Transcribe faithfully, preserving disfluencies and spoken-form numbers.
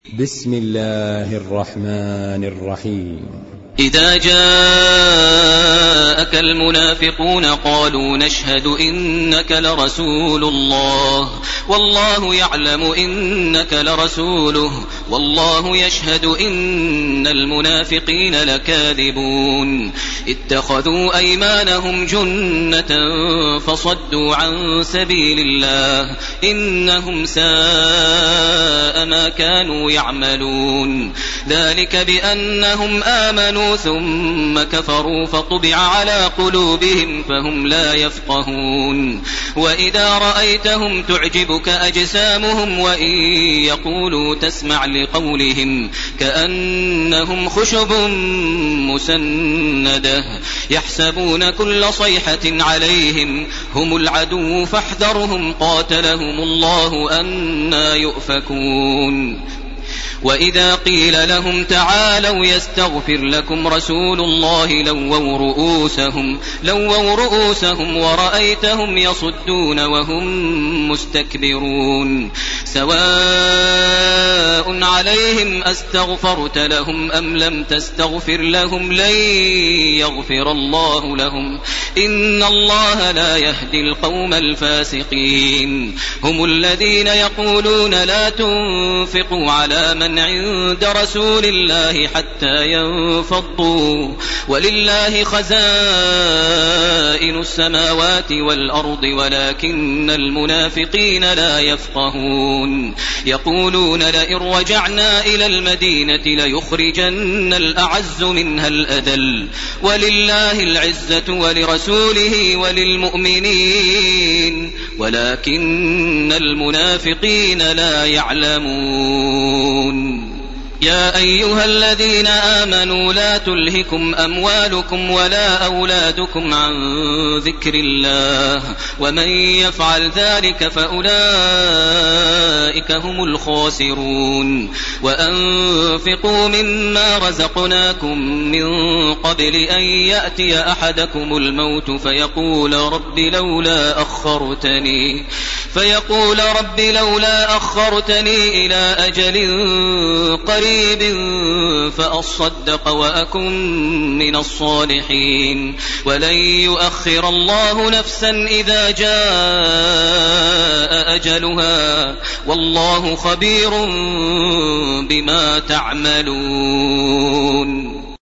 بسم الله الرحمن الرحيم. إذا جاءك المنافقون قالوا نشهد إنك لرسول الله والله يعلم إنك لرسوله والله يشهد إن المنافقين لكاذبون اتخذوا أيمانهم جنة فصدوا عن سبيل الله إنهم ساء ما كانوا يعملون ذلك بأنهم آمنوا ثم كفروا فطبع على قلوبهم فهم لا يفقهون وإذا رأيتهم تعجبك أجسامهم وإن يقولوا تسمع لقولهم كأنهم خشب مسندة يحسبون كل صيحة عليهم هم العدو فاحذرهم قاتلهم الله أنى يؤفكون وإذا قيل لهم تعالوا يستغفر لكم رسول الله لووا رؤوسهم, لووا رؤوسهم ورأيتهم يصدون وهم مستكبرون سواء عليهم أستغفرت لهم أم لم تستغفر لهم لن يغفر الله لهم إن الله لا يهدي القوم الفاسقين هم الذين يقولون لا تنفقوا على من عند رسول الله حتى ينفضوا ولله خزائن السماوات والأرض ولكن المنافقين لا يفقهون يقولون لئن رجعنا إلى المدينة ليخرجن الأعز منها الأذل ولله العزة ولرسوله وللمؤمنين ولكن المنافقين لا يعلمون يا أيها الذين آمنوا لا تلهكم أموالكم ولا أولادكم عن ذكر الله ومن يفعل ذلك فأولئك هم الخاسرون وأنفقوا مما رزقناكم من قبل أن يأتي أحدكم الموت فيقول رب لولا أخرتني فيقول رب لولا أخرتني إلى أجل قريب فأصدق وأكن من الصالحين ولن يؤخر الله نفسا إذا جاء أجلها والله خبير بما تعملون.